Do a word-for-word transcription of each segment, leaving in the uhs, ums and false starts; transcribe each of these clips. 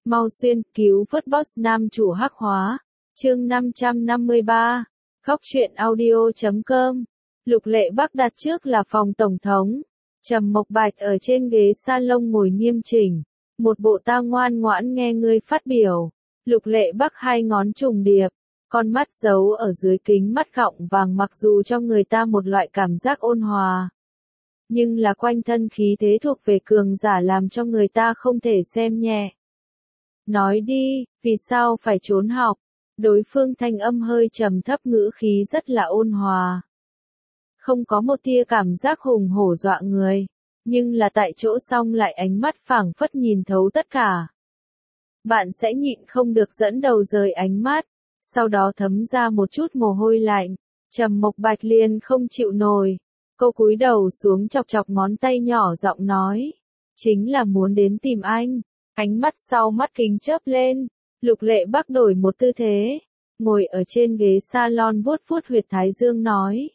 Mau xuyên, cứu vớt boss nam chủ hắc hóa. Chương năm trăm năm mươi ba. Khóc chuyện audio chấm com. Lục Lệ Bắc đặt trước là phòng tổng thống. Trầm Mộc Bạch ở trên ghế salon ngồi nghiêm chỉnh. Một bộ ta ngoan ngoãn nghe ngươi phát biểu. Lục Lệ Bắc hai ngón trùng điệp. Con mắt giấu ở dưới kính mắt gọng vàng mặc dù cho người ta một loại cảm giác ôn hòa. Nhưng là quanh thân khí thế thuộc về cường giả làm cho người ta không thể xem nhẹ. Nói đi, vì sao phải trốn học? Đối phương thanh âm hơi trầm thấp ngữ khí rất là ôn hòa. Không có một tia cảm giác hùng hổ dọa người, nhưng là tại chỗ xong lại ánh mắt phảng phất nhìn thấu tất cả. Bạn sẽ nhịn không được dẫn đầu rời ánh mắt, sau đó thấm ra một chút mồ hôi lạnh. Trầm Mộc Bạch liền không chịu nổi, cô cúi đầu xuống chọc chọc ngón tay nhỏ giọng nói, chính là muốn đến tìm anh. Ánh mắt sau mắt kính chớp lên, Lục Lệ Bắc đổi một tư thế, ngồi ở trên ghế salon vuốt vuốt huyệt thái dương nói.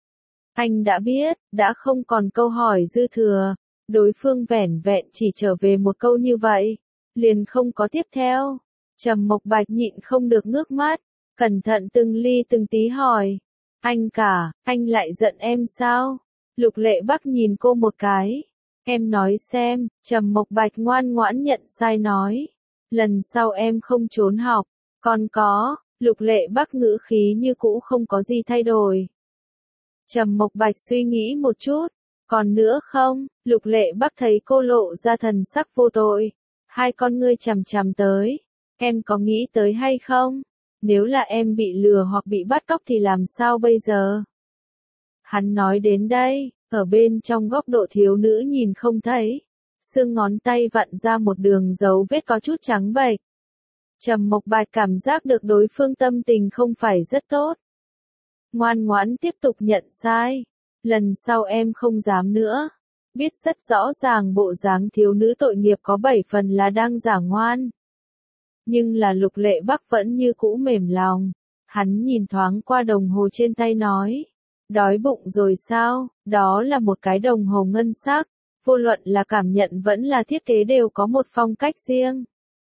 Anh đã biết, đã không còn câu hỏi dư thừa, đối phương vẻn vẹn chỉ trở về một câu như vậy, liền không có tiếp theo. Trầm Mộc Bạch nhịn không được ngước mắt, cẩn thận từng ly từng tí hỏi, anh cả, anh lại giận em sao? Lục Lệ Bắc nhìn cô một cái. Em nói xem, Trầm Mộc Bạch ngoan ngoãn nhận sai nói. Lần sau em không trốn học. Còn có, Lục Lệ Bắc ngữ khí như cũ không có gì thay đổi. Trầm Mộc Bạch suy nghĩ một chút. Còn nữa không? Lục Lệ Bắc thấy cô lộ ra thần sắc vô tội. Hai con ngươi chằm chằm tới. Em có nghĩ tới hay không? Nếu là em bị lừa hoặc bị bắt cóc thì làm sao bây giờ? Hắn nói đến đây. Ở bên trong góc độ thiếu nữ nhìn không thấy, xương ngón tay vặn ra một đường dấu vết có chút trắng bệch. Trầm Mộc Bạch cảm giác được đối phương tâm tình không phải rất tốt. Ngoan ngoãn tiếp tục nhận sai. Lần sau em không dám nữa. Biết rất rõ ràng bộ dáng thiếu nữ tội nghiệp có bảy phần là đang giả ngoan. Nhưng là Lục Lệ Bắc vẫn như cũ mềm lòng. Hắn nhìn thoáng qua đồng hồ trên tay nói. Đói bụng rồi sao? Đó là một cái đồng hồ ngân sắc, vô luận là cảm nhận vẫn là thiết kế đều có một phong cách riêng.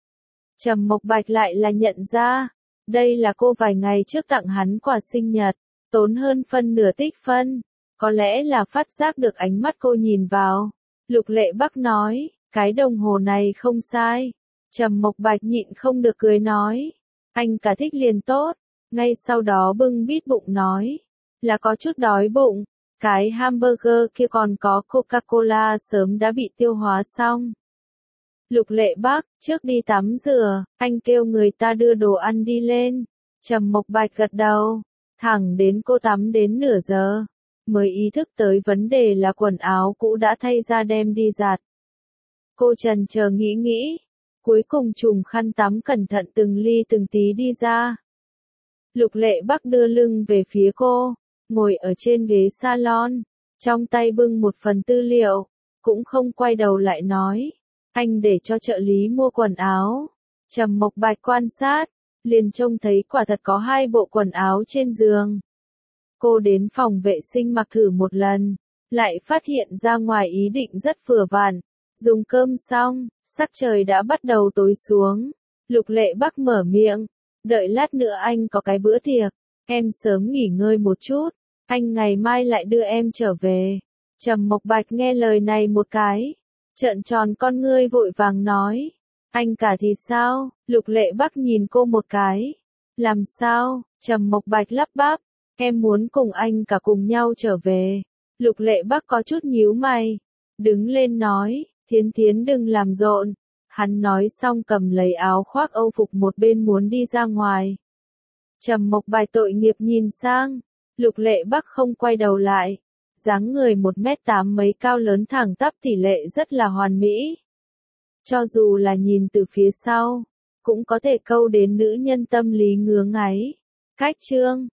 Trầm Mộc Bạch lại là nhận ra, đây là cô vài ngày trước tặng hắn quà sinh nhật, tốn hơn phân nửa tích phân, có lẽ là phát giác được ánh mắt cô nhìn vào. Lục Lệ Bắc nói, cái đồng hồ này không sai. Trầm Mộc Bạch nhịn không được cười nói, anh cả thích liền tốt, ngay sau đó bưng bít bụng nói. Là có chút đói bụng, cái hamburger kia còn có Coca-Cola sớm đã bị tiêu hóa xong. Lục Lệ Bắc, trước đi tắm rửa, anh kêu người ta đưa đồ ăn đi lên. Trầm Mộc Bạch gật đầu, thẳng đến cô tắm đến nửa giờ, mới ý thức tới vấn đề là quần áo cũ đã thay ra đem đi giặt. Cô chần chờ nghĩ nghĩ, cuối cùng trùm khăn tắm cẩn thận từng ly từng tí đi ra. Lục Lệ Bắc đưa lưng về phía cô. Ngồi ở trên ghế salon, trong tay bưng một phần tư liệu, cũng không quay đầu lại nói, anh để cho trợ lý mua quần áo. Trầm Mộc Bạch quan sát, liền trông thấy quả thật có hai bộ quần áo trên giường. Cô đến phòng vệ sinh mặc thử một lần, lại phát hiện ra ngoài ý định rất vừa vặn. Dùng cơm xong, sắc trời đã bắt đầu tối xuống. Lục Lệ Bắc mở miệng, đợi lát nữa anh có cái bữa tiệc. Em sớm nghỉ ngơi một chút, anh ngày mai lại đưa em trở về. Trầm Mộc Bạch nghe lời này một cái, trợn tròn con ngươi vội vàng nói, anh cả thì sao? Lục Lệ Bắc nhìn cô một cái, làm sao? Trầm Mộc Bạch lắp bắp, em muốn cùng anh cả cùng nhau trở về. Lục Lệ Bắc có chút nhíu mày, đứng lên nói, Thiến Thiến đừng làm rộn. Hắn nói xong cầm lấy áo khoác âu phục một bên muốn đi ra ngoài. Trầm Mộc Bạch tội nghiệp nhìn sang, Lục Lệ Bắc không quay đầu lại, dáng người một mét tám mấy cao lớn thẳng tắp tỷ lệ rất là hoàn mỹ. Cho dù là nhìn từ phía sau, cũng có thể câu đến nữ nhân tâm lý ngứa ngáy. Cách chương